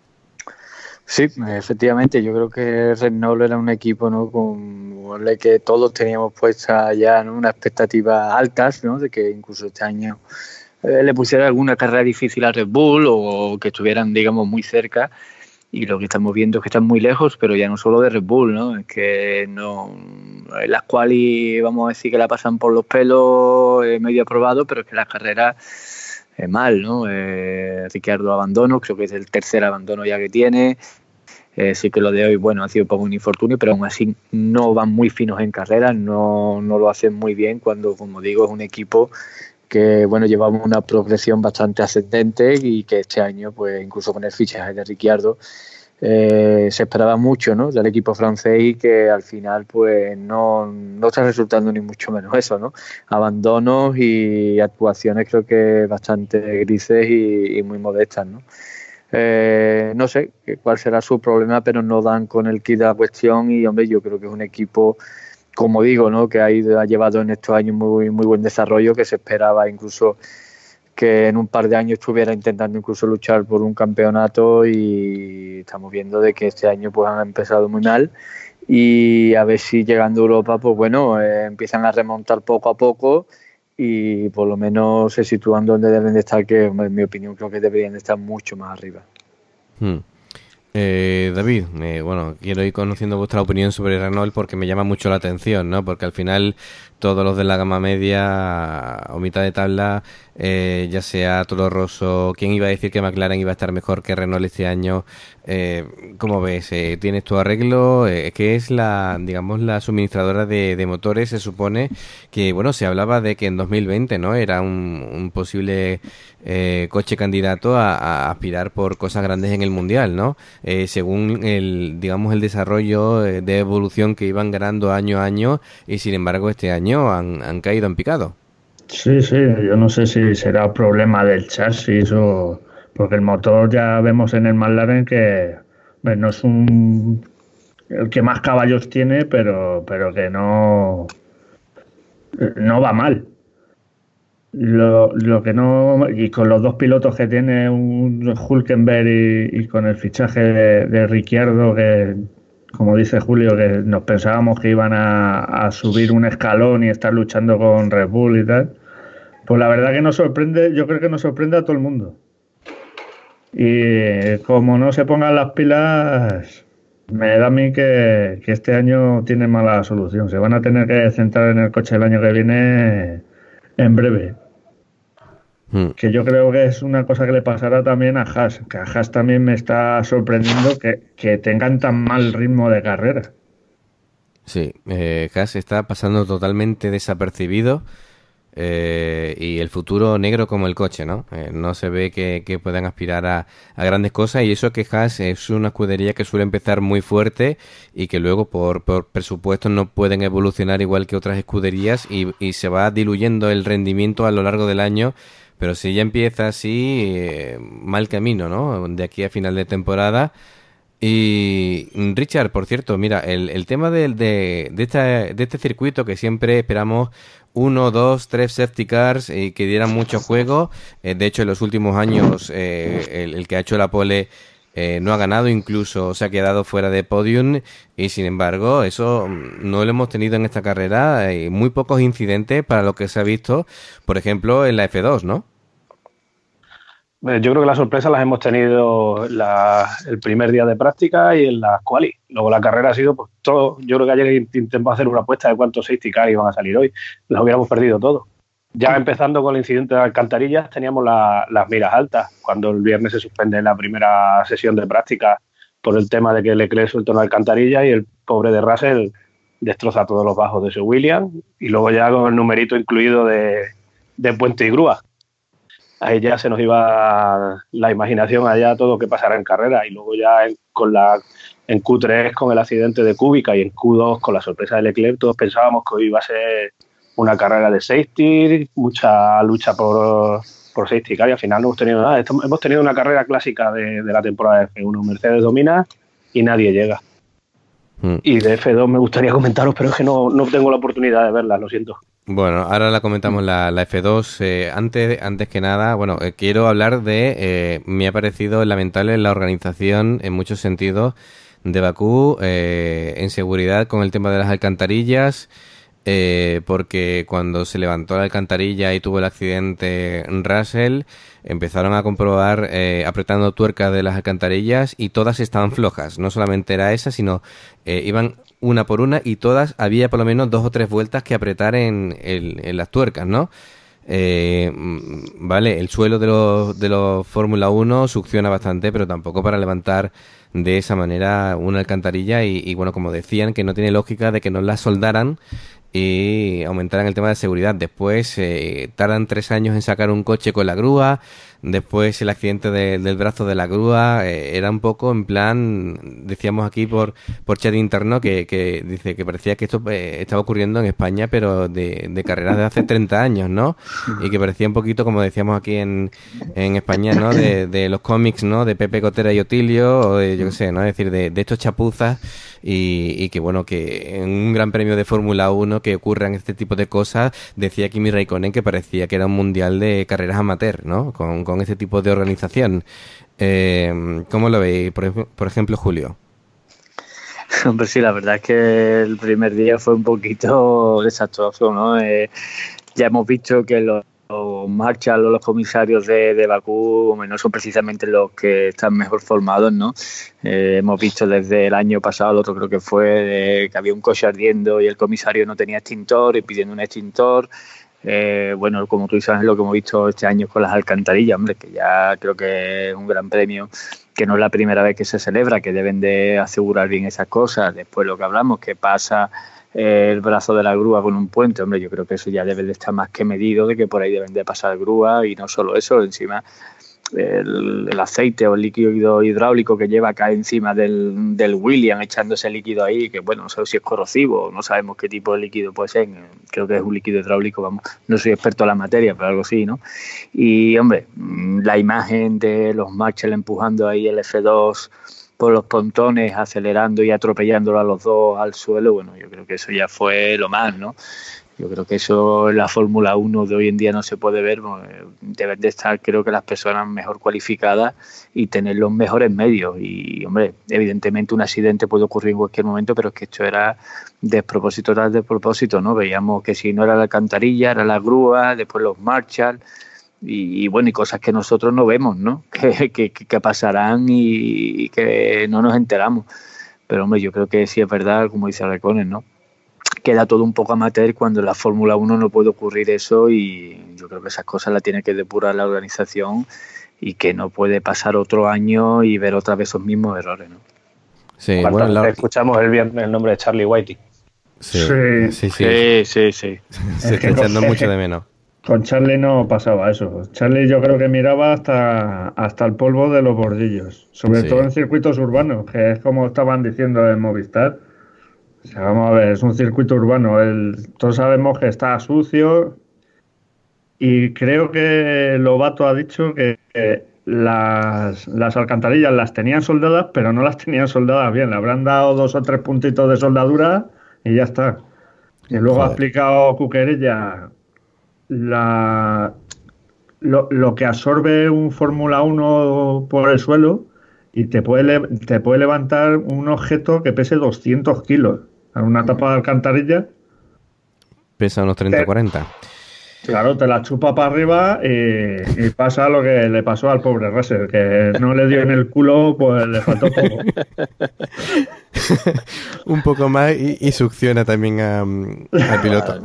Sí, efectivamente, yo creo que Renault era un equipo, ¿no? Con el que todos teníamos puesta ya, ¿no? Unas expectativas altas, ¿no? De que incluso este año eh, le pusiera alguna carrera difícil a Red Bull o que estuvieran, digamos, muy cerca. Y lo que estamos viendo es que están muy lejos, pero ya no solo de Red Bull, ¿no? Es que no, en las quali vamos a decir que la pasan por los pelos, eh, medio aprobado, pero es que las carreras eh, mal, ¿no? Eh, Ricciardo abandono, creo que es el tercer abandono ya que tiene. Eh, sí que lo de hoy, bueno, ha sido un poco un infortunio, pero aún así no van muy finos en carreras, no, no lo hacen muy bien cuando, como digo, es un equipo que bueno, llevamos una progresión bastante ascendente y que este año, pues incluso con el fichaje de Ricciardo, eh, se esperaba mucho, ¿no? Del equipo francés y que al final pues no, no está resultando ni mucho menos eso, ¿no? Abandonos y actuaciones creo que bastante grises y, y muy modestas, ¿no? Eh, no sé cuál será su problema, pero no dan con el kit de la cuestión y hombre, yo creo que es un equipo, como digo, ¿no? Que ha, ido, ha llevado en estos años muy muy buen desarrollo, que se esperaba incluso que en un par de años estuviera intentando incluso luchar por un campeonato y estamos viendo de que este año pues han empezado muy mal y a ver si llegando a Europa pues bueno, eh, empiezan a remontar poco a poco y por lo menos se sitúan donde deben de estar, que en mi opinión creo que deberían de estar mucho más arriba. Hmm. Eh, David, eh, bueno, quiero ir conociendo vuestra opinión sobre Renault porque me llama mucho la atención, ¿no? Porque al final todos los de la gama media o mitad de tabla, eh, ya sea Toro Rosso, ¿quién iba a decir que McLaren iba a estar mejor que Renault este año? Eh, ¿Cómo ves? Eh, ¿Tienes tu arreglo? Eh, ¿Qué es la, digamos, la suministradora de, de motores? Se supone que, bueno, se hablaba de que en dos mil veinte, ¿no? Era un, un posible eh, coche candidato a, a aspirar por cosas grandes en el Mundial, ¿no? Eh, según el, digamos, el desarrollo de evolución que iban ganando año a año y sin embargo este año han, han caído en picado. Sí, sí, yo no sé si será problema del chasis o... porque el motor ya vemos en el McLaren que bueno, no es un el que más caballos tiene, pero, pero que no, no va mal. Lo, lo que no, y con los dos pilotos que tiene un Hülkenberg y, y con el fichaje de, de Ricciardo, que como dice Julio, que nos pensábamos que iban a, a subir un escalón y estar luchando con Red Bull y tal, pues la verdad que nos sorprende, yo creo que nos sorprende a todo el mundo. Y como no se pongan las pilas, me da a mí que, que este año tiene mala solución. Se van a tener que centrar en el coche el año que viene en breve. Hmm. Que yo creo que es una cosa que le pasará también a Haas, que a Haas también me está sorprendiendo que, que tengan tan mal ritmo de carrera. Sí, eh, Haas está pasando totalmente desapercibido. Eh, y el futuro negro como el coche, ¿no? Eh, no se ve que, que puedan aspirar a, a grandes cosas y eso que Haas es una escudería que suele empezar muy fuerte y que luego por, por presupuesto no pueden evolucionar igual que otras escuderías y, y se va diluyendo el rendimiento a lo largo del año, pero si ya empieza así, eh, mal camino, ¿no? De aquí a final de temporada Y Richard, por cierto, mira, el, el tema de, de, de, esta, de este circuito que siempre esperamos uno, dos, tres safety cars y que dieran mucho juego. Eh, de hecho, en los últimos años eh, el, el que ha hecho la pole eh, no ha ganado, incluso se ha quedado fuera de podium y sin embargo eso no lo hemos tenido en esta carrera. Hay muy pocos incidentes para lo que se ha visto, por ejemplo, en la F dos, ¿no? Yo creo que las sorpresas las hemos tenido la, el primer día de práctica y en las quali. Luego la carrera ha sido pues todo. Yo creo que ayer intentamos hacer una apuesta de cuántos safety cars iban a salir hoy. Los hubiéramos perdido todos. Ya empezando con el incidente de alcantarillas teníamos la, las miras altas. Cuando el viernes se suspende la primera sesión de práctica por el tema de que Leclerc suelta una alcantarilla y el pobre de Russell destroza todos los bajos de su Williams. Y luego ya con el numerito incluido de, de puente y grúa. Ahí ya se nos iba la imaginación allá todo lo que pasará en carrera y luego ya en, con la, en Q tres con el accidente de Kubica y en Q dos con la sorpresa de Leclerc todos pensábamos que hoy iba a ser una carrera de safety, mucha lucha por, por safety car y al final no hemos tenido nada. Esto, hemos tenido una carrera clásica de, de la temporada de F uno, Mercedes domina y nadie llega. Hmm. Y de F dos me gustaría comentaros, pero es que no, no tengo la oportunidad de verlas, lo siento. Bueno, ahora la comentamos la, la F dos. Eh, antes, antes que nada, bueno, eh, quiero hablar de... Eh, me ha parecido lamentable la organización en muchos sentidos de Bakú, eh, en seguridad con el tema de las alcantarillas, eh, porque cuando se levantó la alcantarilla y tuvo el accidente Russell, empezaron a comprobar eh, apretando tuercas de las alcantarillas y todas estaban flojas. No solamente era esa, sino eh, iban... una por una y todas había por lo menos dos o tres vueltas que apretar en, en, en las tuercas, ¿no? Eh, vale, el suelo de los, de los Fórmula uno succiona bastante, pero tampoco para levantar de esa manera una alcantarilla y, y bueno, como decían, que no tiene lógica de que no la soldaran y aumentaran el tema de seguridad. Después eh, tardan tres años en sacar un coche con la grúa. Después el accidente de, del brazo de la grúa eh, era un poco en plan, decíamos aquí por por chat interno que, que dice que parecía que esto eh, estaba ocurriendo en España, pero de, de carreras de hace treinta años, ¿no? Y que parecía un poquito, como decíamos aquí en, en España, ¿no? De, de los cómics, ¿no? De Pepe Cotera y Otilio, o de, yo qué sé, ¿no? Es decir, de, de estos chapuzas y, y que, bueno, que en un gran premio de Fórmula uno que ocurran este tipo de cosas, decía Kimi Raikkonen que parecía que era un mundial de carreras amateur, ¿no? Con con este tipo de organización. Eh, ¿Cómo lo veis, por, por ejemplo, Julio? Hombre, sí, la verdad es que el primer día fue un poquito desastroso, ¿no? Eh, ya hemos visto que los, los Marshall o los comisarios de, de Bakú hombre, no son precisamente los que están mejor formados, ¿no? Eh, hemos visto desde el año pasado, el otro creo que fue, eh, que había un coche ardiendo y el comisario no tenía extintor y pidiendo un extintor. Eh, bueno, como tú sabes, lo que hemos visto este año con las alcantarillas, hombre, que ya creo que es un gran premio, que no es la primera vez que se celebra, que deben de asegurar bien esas cosas. Después lo que hablamos, que pasa eh, el brazo de la grúa con un puente, hombre, yo creo que eso ya debe de estar más que medido, de que por ahí deben de pasar grúa y no solo eso, encima el, el aceite o el líquido hidráulico que lleva acá encima del, del Williams, echándose líquido ahí, que bueno, no sé si es corrosivo, no sabemos qué tipo de líquido puede ser, creo que es un líquido hidráulico, vamos, no soy experto en la materia, pero algo así, ¿no? Y hombre, la imagen de los Marshall empujando ahí el F dos por los pontones, acelerando y atropellándolo a los dos al suelo, bueno, yo creo que eso ya fue lo más, ¿no? Yo creo que eso en la Fórmula uno de hoy en día no se puede ver. Deben de estar, creo que, las personas mejor cualificadas y tener los mejores medios. Y, hombre, evidentemente un accidente puede ocurrir en cualquier momento, pero es que esto era despropósito tras despropósito, ¿no? Veíamos que si no era la alcantarilla, era la grúa, después los Marshall y, y bueno, y cosas que nosotros no vemos, ¿no? Que, que, que pasarán y, y que no nos enteramos. Pero, hombre, yo creo que sí es verdad, como dice Raikkonen, ¿no? Queda todo un poco amateur cuando en la Fórmula uno no puede ocurrir eso y yo creo que esas cosas las tiene que depurar la organización y que no puede pasar otro año y ver otra vez esos mismos errores, ¿no? Sí, bueno, la... escuchamos el viernes el nombre de Charlie Whiting. Sí, sí, sí. sí, sí, sí. Se está echando mucho de menos. Con Charlie no pasaba eso. Charlie yo creo que miraba hasta, hasta el polvo de los bordillos, sobre sí. todo en circuitos urbanos, que es como estaban diciendo en Movistar. O sea, vamos a ver, es un circuito urbano. El, todos sabemos que está sucio y creo que Lobato ha dicho que, que las, las alcantarillas las tenían soldadas, pero no las tenían soldadas bien. Le habrán dado dos o tres puntitos de soldadura y ya está. Y luego Joder. ha explicado Cuquerella la, lo, lo que absorbe un Fórmula uno por el suelo y te puede, te puede levantar un objeto que pese doscientos kilos. En una tapa de alcantarilla. Pesa unos treinta o cuarenta. Claro, te la chupa para arriba y, y pasa lo que le pasó al pobre Russell, que no le dio en el culo, pues le faltó poco. Un poco más y, y succiona también a, al piloto.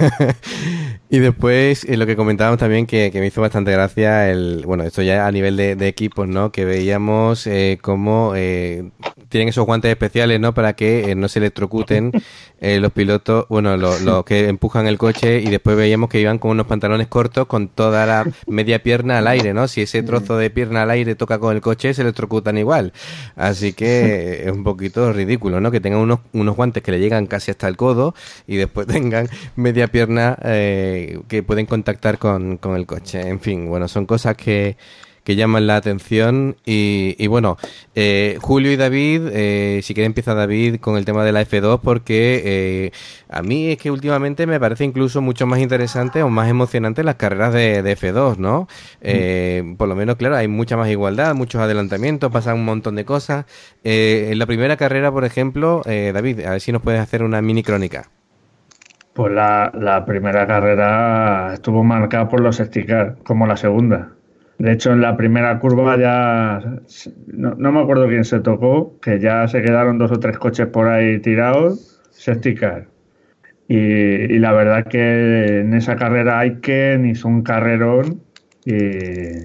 Y después eh, lo que comentábamos también que, que me hizo bastante gracia, el bueno, esto ya a nivel de, de equipos, ¿no? Que veíamos eh, cómo eh, tienen esos guantes especiales, ¿no? Para que eh, no se electrocuten eh, los pilotos, bueno, los lo que empujan el coche, y después veíamos que iban con unos pantalones cortos con toda la media pierna al aire, ¿no? Si ese trozo de pierna al aire toca con el coche, se electrocutan igual. Así que es un poquito ridículo, ¿no? Que tengan unos, unos guantes que le llegan casi hasta el codo y después tengan media pierna eh, que pueden contactar con, con el coche. En fin, bueno, son cosas que... que llaman la atención y, y bueno, eh, Julio y David, eh, si quiere empieza David con el tema de la F dos, porque eh, a mí es que últimamente me parece incluso mucho más interesante o más emocionante las carreras de, de F dos, ¿no? Eh, mm. Por lo menos, claro, hay mucha más igualdad, muchos adelantamientos, pasan un montón de cosas. Eh, en la primera carrera, por ejemplo, eh, David, a ver si nos puedes hacer una mini crónica. Pues la, la primera carrera estuvo marcada por los safety car, como la segunda. De hecho, en la primera curva ya, no, no me acuerdo quién se tocó, que ya se quedaron dos o tres coches por ahí tirados, safety car. Y, y la verdad que en esa carrera Aiken hizo un carrerón y,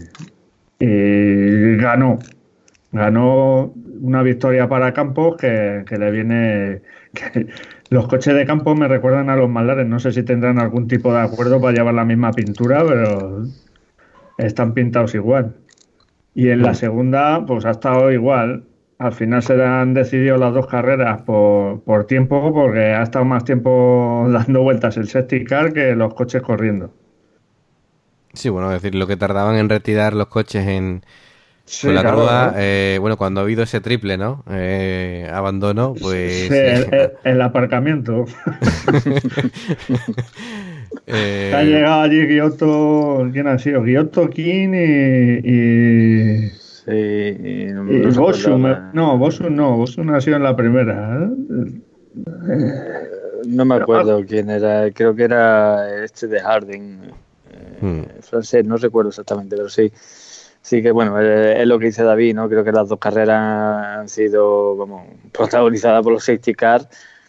y ganó. Ganó una victoria para Campos que, que le viene... Que, los coches de Campos me recuerdan a los McLaren, no sé si tendrán algún tipo de acuerdo para llevar la misma pintura, pero... están pintados igual. Y en la segunda, pues ha estado igual. Al final se han decidido las dos carreras por, por tiempo, porque ha estado más tiempo dando vueltas el safety car que los coches corriendo. Sí, bueno, es decir, lo que tardaban en retirar los coches en sí, con la claro, grúa, ¿eh? eh, bueno, cuando ha habido ese triple, ¿no? Eh, abandono, pues... Sí, el, el, el aparcamiento. Eh... Ha llegado allí Giotto, ¿quién ha sido? Giotto, King y... y... Sí, y, no, y no Bosum, no, Bosum no, Bosum ha sido en la primera. ¿eh? No me acuerdo Pero, quién era, creo que era este de Harding, eh, hmm. francés, no recuerdo exactamente, pero sí. Sí que bueno, es lo que dice David, ¿no? Creo que las dos carreras han sido como protagonizadas por los safety car.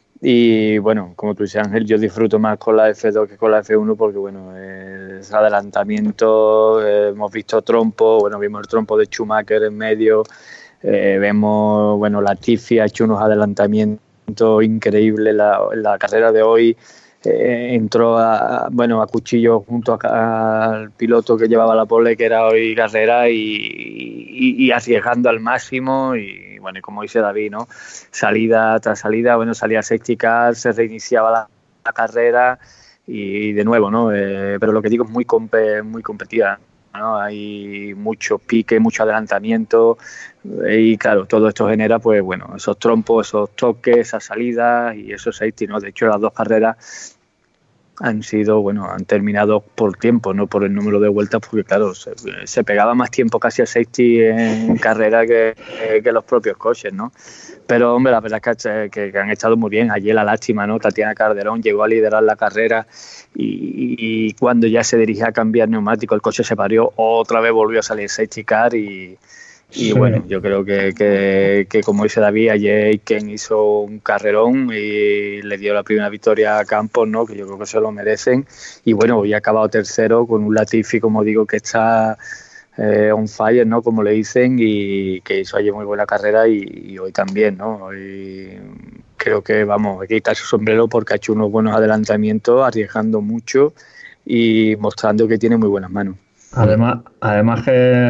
Y bueno, como tú dices, Ángel, yo disfruto más con la F dos que con la F uno porque bueno, es adelantamiento, eh, hemos visto trompo, bueno, vimos el trompo de Schumacher en medio, eh, vemos, bueno, Latifi ha hecho unos adelantamientos increíbles en la, en la carrera de hoy, eh, entró a, bueno, a cuchillo junto a, al piloto que llevaba la pole, que era hoy Carrera, y, y, y arriesgando al máximo y bueno, y como dice David, ¿no? Salida tras salida, bueno, salía safety car, se reiniciaba la, la carrera y, y de nuevo, ¿no? Eh, pero lo que digo es muy, comp- muy competida, ¿no? Hay mucho pique, mucho adelantamiento eh, y claro, todo esto genera, pues bueno, esos trompos, esos toques, esas salidas y esos safety, ¿no? De hecho, las dos carreras han sido, bueno, han terminado por tiempo, no por el número de vueltas, porque claro, se, se pegaba más tiempo casi a safety en carrera que, que los propios coches, ¿no? Pero, hombre, la verdad es que, que, que han estado muy bien. Ayer la lástima, ¿no? Tatiana Calderón llegó a liderar la carrera y, y cuando ya se dirigía a cambiar neumático, el coche se parió, otra vez volvió a salir safety car y... Y sí. Bueno, yo creo que, que, que como dice David, ayer Ken hizo un carrerón y le dio la primera victoria a Campos, ¿no? Que yo creo que se lo merecen. Y bueno, hoy ha acabado tercero con un Latifi, como digo, que está eh, on fire, ¿no? Como le dicen, y que hizo ayer muy buena carrera y, y hoy también, ¿no? Hoy creo que, vamos, hay que quitar su sombrero porque ha hecho unos buenos adelantamientos, arriesgando mucho y mostrando que tiene muy buenas manos. Además, además que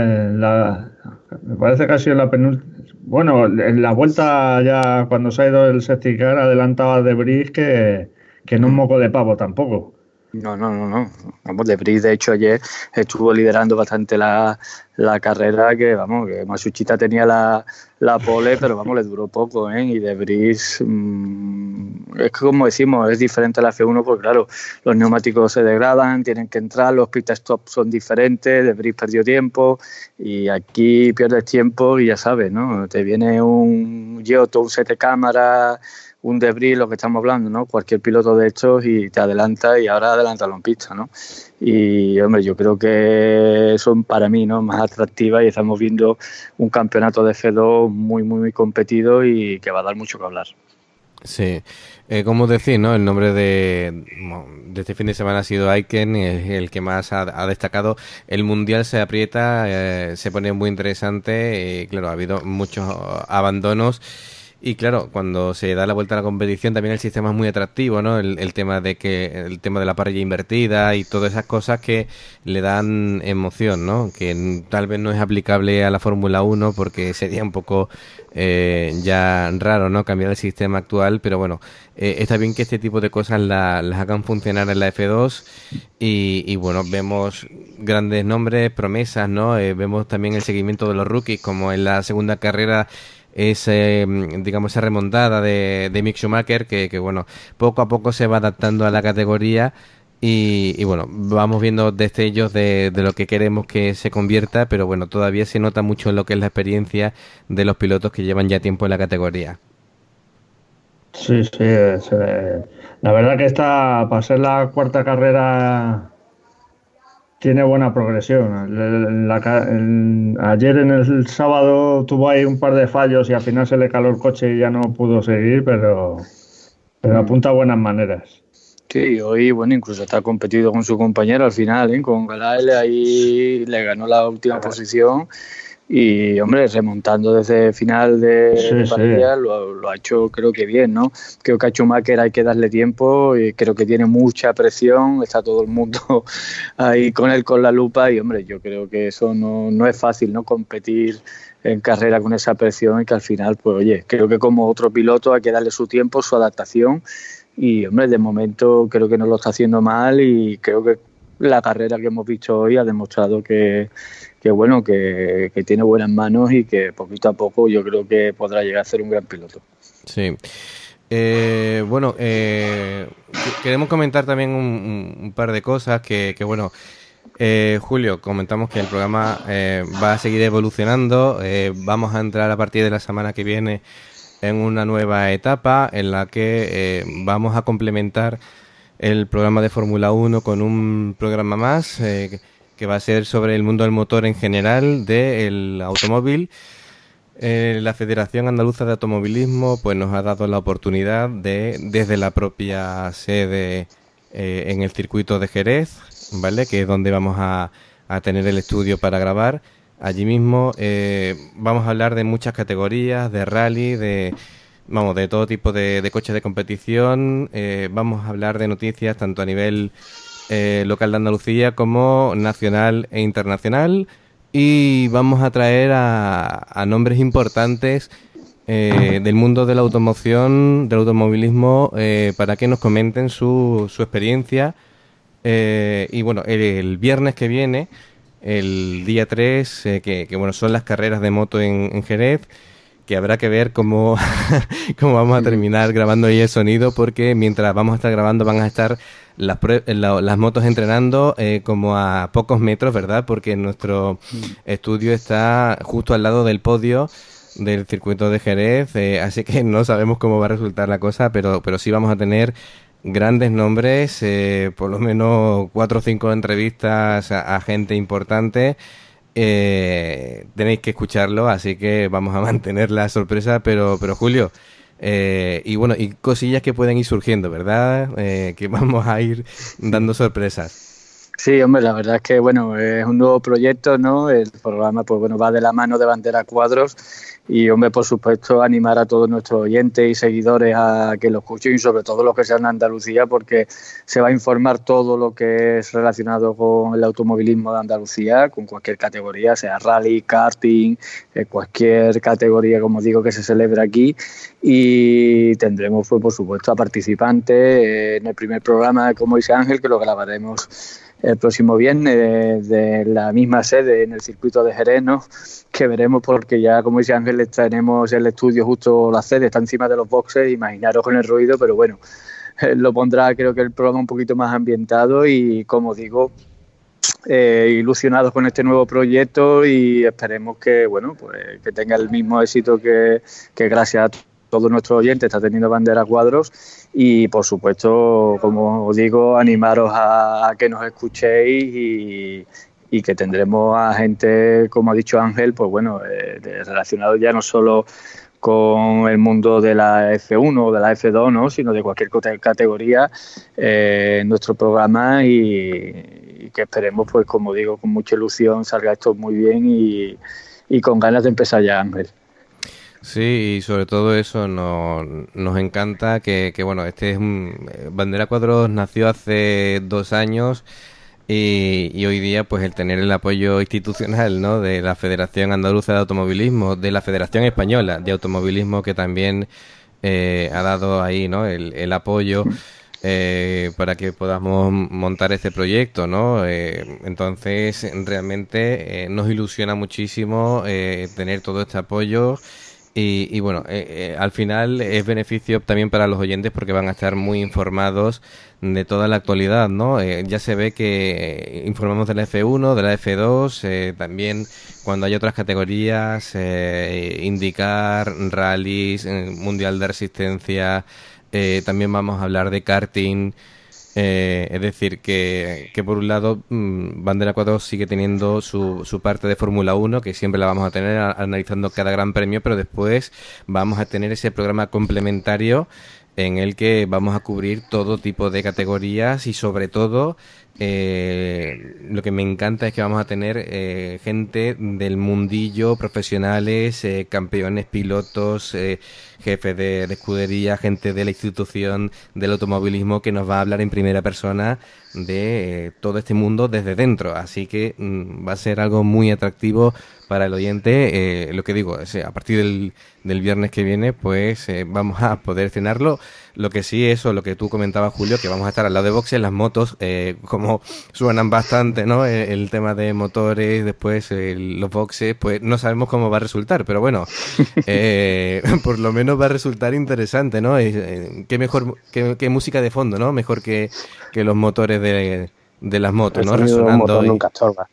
la, me parece que ha sido la penúltima. Bueno, en la vuelta ya cuando se ha ido el safety car adelantaba de Debris que, que no un moco de pavo tampoco. No, no, no, no. Vamos, De Vries, de hecho, ayer estuvo liderando bastante la, la carrera, que vamos, que Matsushita tenía la, la pole, pero vamos, le duró poco, ¿eh? Y De Vries, mmm, es que como decimos, es diferente a la F uno, porque claro, los neumáticos se degradan, tienen que entrar, los pit stops son diferentes, De Vries perdió tiempo, y aquí pierdes tiempo y ya sabes, ¿no? Te viene un Giotto, un siete cámaras, un De Vries, lo que estamos hablando, ¿no? Cualquier piloto de estos y te adelanta, y ahora adelántalo en pista, ¿no? Y, hombre, yo creo que son para mí, ¿no?, más atractivas, y estamos viendo un campeonato de F dos muy, muy, muy competido y que va a dar mucho que hablar. Sí, eh, como decís, ¿no? El nombre de, de este fin de semana ha sido Aiken, es el que más ha, ha destacado. El mundial se aprieta, eh, se pone muy interesante, y claro, ha habido muchos abandonos. Y claro, cuando se da la vuelta a la competición también el sistema es muy atractivo, ¿no? El, el tema de que el tema de la parrilla invertida y todas esas cosas que le dan emoción, ¿no? Que tal vez no es aplicable a la Fórmula uno porque sería un poco eh, ya raro, ¿no? Cambiar el sistema actual, pero bueno, eh, está bien que este tipo de cosas la, las hagan funcionar en la F dos y, y bueno, vemos grandes nombres, promesas, ¿no? Eh, vemos también el seguimiento de los rookies, como en la segunda carrera es, eh, digamos, esa remontada de, de Mick Schumacher que, que, bueno, poco a poco se va adaptando a la categoría y, y bueno, vamos viendo destellos de, de lo que queremos que se convierta, pero bueno, todavía se nota mucho en lo que es la experiencia de los pilotos que llevan ya tiempo en la categoría. Sí, sí, es, eh, la verdad que esta, para ser la cuarta carrera, tiene buena progresión. En la, en, ayer en el sábado tuvo ahí un par de fallos y al final se le caló el coche y ya no pudo seguir, pero, pero apunta a buenas maneras. Sí, hoy, bueno, incluso está competido con su compañero al final, ¿eh? Con Galael, ahí le ganó la última posición y, hombre, remontando desde el final de, sí, de partida, sí. lo, lo ha hecho, creo que bien, ¿no? Creo que a Schumacher hay que darle tiempo y creo que tiene mucha presión, está todo el mundo ahí con él con la lupa y, hombre, yo creo que eso no, no es fácil, ¿no? Competir en carrera con esa presión y que al final, pues, oye, creo que como otro piloto hay que darle su tiempo, su adaptación y, hombre, de momento creo que no lo está haciendo mal y creo que la carrera que hemos visto hoy ha demostrado que, que bueno, que, que tiene buenas manos y que poquito a poco yo creo que podrá llegar a ser un gran piloto. Sí. Eh, bueno, eh, queremos comentar también un, un par de cosas que, que bueno, eh, Julio, comentamos que el programa eh, va a seguir evolucionando, eh, vamos a entrar a partir de la semana que viene en una nueva etapa en la que eh, vamos a complementar el programa de Fórmula uno con un programa más eh, que, que va a ser sobre el mundo del motor en general, del automóvil. Eh, la Federación Andaluza de Automovilismo pues nos ha dado la oportunidad de, desde la propia sede eh, en el circuito de Jerez, ¿vale? Que es donde vamos a, a tener el estudio para grabar. Allí mismo eh, vamos a hablar de muchas categorías, de rally, de... Vamos, de todo tipo de, de coches de competición. Eh, vamos a hablar de noticias tanto a nivel eh, local de Andalucía como nacional e internacional. Y vamos a traer a, a nombres importantes eh, del mundo de la automoción, del automovilismo, eh, para que nos comenten su, su experiencia. Eh, y bueno, el, el viernes que viene, el día tres, eh, que, que bueno, son las carreras de moto en, en Jerez, que habrá que ver cómo, cómo vamos a terminar grabando ahí el sonido, porque mientras vamos a estar grabando van a estar las, la, las motos entrenando eh, como a pocos metros, ¿verdad? Porque nuestro estudio está justo al lado del podio del circuito de Jerez, eh, así que no sabemos cómo va a resultar la cosa, pero, pero sí vamos a tener grandes nombres, eh, por lo menos cuatro o cinco entrevistas a, a gente importante. Eh, tenéis que escucharlo, así que vamos a mantener la sorpresa, pero pero Julio, eh, y bueno, y cosillas que pueden ir surgiendo, ¿verdad? Eh, que vamos a ir dando sorpresas. Sí, hombre, la verdad es que bueno, es un nuevo proyecto, ¿no? El programa, pues bueno, va de la mano de Bandera Cuadros y hombre, por supuesto, animar a todos nuestros oyentes y seguidores a que lo escuchen y sobre todo los que sean de Andalucía, porque se va a informar todo lo que es relacionado con el automovilismo de Andalucía, con cualquier categoría, sea rally, karting, eh, cualquier categoría, como digo, que se celebra aquí, y tendremos, pues, por supuesto, a participantes eh, en el primer programa, como dice Ángel, que lo grabaremos el próximo viernes de la misma sede en el circuito de Jerez, ¿no? Que veremos, porque ya, como dice Ángel, tenemos el estudio justo, la sede está encima de los boxes, imaginaros con el ruido, pero bueno, eh, lo pondrá, creo que el programa un poquito más ambientado y, como digo, eh, ilusionados con este nuevo proyecto y esperemos que, bueno, pues que tenga el mismo éxito que, que gracias a todos nuestros oyentes está teniendo Bandera Cuadros. Y, por supuesto, como os digo, animaros a, a que nos escuchéis y, y que tendremos a gente, como ha dicho Ángel, pues bueno, eh, de, relacionado ya no solo con el mundo de la F uno o de la F dos, ¿no?, sino de cualquier categoría eh, en nuestro programa y, y que esperemos, pues como digo, con mucha ilusión salga esto muy bien y, y con ganas de empezar ya, Ángel. Sí, y sobre todo eso nos, nos encanta que, que, bueno, este es un... Bandera Cuadros nació hace dos años y, y hoy día, pues, el tener el apoyo institucional, ¿no?, de la Federación Andaluza de Automovilismo, de la Federación Española de Automovilismo, que también eh, ha dado ahí, ¿no?, el, el apoyo eh, para que podamos montar este proyecto, ¿no? Eh, entonces, realmente eh, nos ilusiona muchísimo eh, tener todo este apoyo. Y, y bueno, eh, eh, al final es beneficio también para los oyentes porque van a estar muy informados de toda la actualidad, ¿no? Eh, ya se ve que informamos de la F uno, de la F dos, eh, también cuando hay otras categorías, eh, IndyCar, rallies, eh, Mundial de Resistencia, eh, también vamos a hablar de karting. Eh, es decir, que, que por un lado mmm, Bandera Cuadros sigue teniendo su, su parte de Fórmula uno, que siempre la vamos a tener a, analizando cada gran premio, pero después vamos a tener ese programa complementario en el que vamos a cubrir todo tipo de categorías y sobre todo eh, lo que me encanta es que vamos a tener eh, gente del mundillo, profesionales, eh, campeones, pilotos, eh, jefes de, de escudería, gente de la institución del automovilismo que nos va a hablar en primera persona de eh, todo este mundo desde dentro, así que mmm, va a ser algo muy atractivo para el oyente. Eh, lo que digo, es, a partir del, del viernes que viene, pues eh, vamos a poder estrenarlo. Lo que sí, eso, lo que tú comentabas, Julio, que vamos a estar al lado de boxes, las motos, eh, como suenan bastante, ¿no? El, el tema de motores, después el, los boxes, pues no sabemos cómo va a resultar, pero bueno, eh, por lo menos va a resultar interesante, ¿no? Eh, qué mejor, qué, qué música de fondo, ¿no? Mejor que, que los motores de, de las motos, ¿no? Resonando. Y... nunca estorba.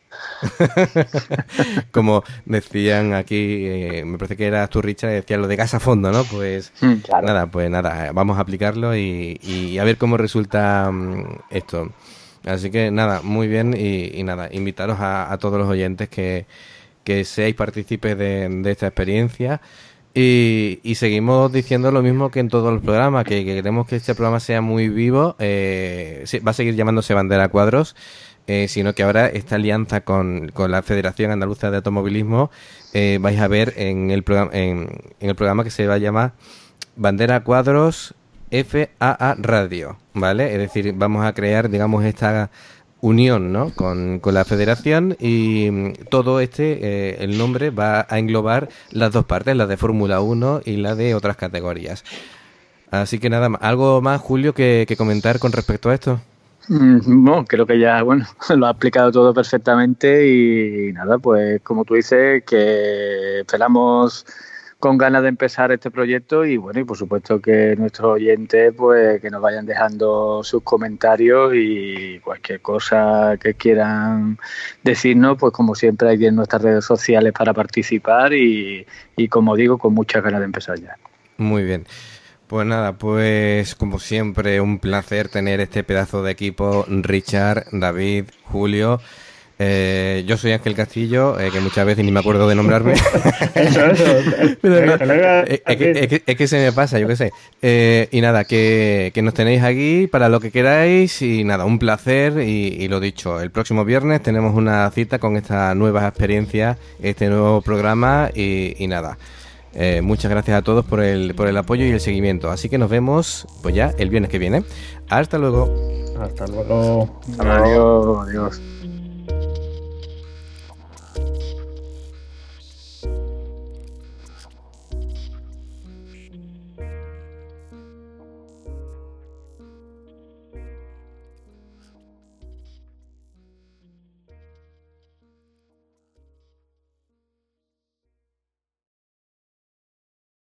Como decían aquí, eh, me parece que eras tú, Richard, decía lo de gas a fondo, ¿no? Pues mm, claro. nada, pues nada, vamos a aplicarlo y, y a ver cómo resulta um, esto. Así que nada, muy bien y, y nada, invitaros a, a todos los oyentes que, que seáis partícipes de, de esta experiencia. Y, y seguimos diciendo lo mismo que en todos los programas, que, que queremos que este programa sea muy vivo. Eh, sí, va a seguir llamándose Bandera Cuadros, eh, sino que ahora esta alianza con, con la Federación Andaluza de Automovilismo eh, vais a ver en el, programa, en, en el programa que se va a llamar Bandera Cuadros F A A Radio, ¿vale? Es decir, vamos a crear, digamos, esta unión, ¿no?, con, con la federación y todo este, eh, el nombre va a englobar las dos partes, la de Fórmula uno y la de otras categorías. Así que nada, ¿algo más, Julio, que, que comentar con respecto a esto? Mm, no, creo que ya, bueno, lo ha explicado todo perfectamente y nada, pues como tú dices, que esperamos con ganas de empezar este proyecto y bueno, y por supuesto que nuestros oyentes pues que nos vayan dejando sus comentarios y cualquier cosa que quieran decirnos, pues como siempre hay en nuestras redes sociales para participar y, y como digo, con muchas ganas de empezar ya. Muy bien. Pues nada, pues como siempre un placer tener este pedazo de equipo, Richard, David, Julio. Eh, yo soy Ángel Castillo, eh, que muchas veces ni me acuerdo de nombrarme. Eso, eso. Pero no, es, es, que, es, que, es que se me pasa, yo qué sé. Eh, y nada, que, que nos tenéis aquí para lo que queráis y nada, un placer y, y lo dicho, el próximo viernes tenemos una cita con esta nueva experiencia, este nuevo programa y, y nada. Eh, muchas gracias a todos por el, por el apoyo y el seguimiento. Así que nos vemos pues ya el viernes que viene. Hasta luego. Hasta luego. Adiós, adiós.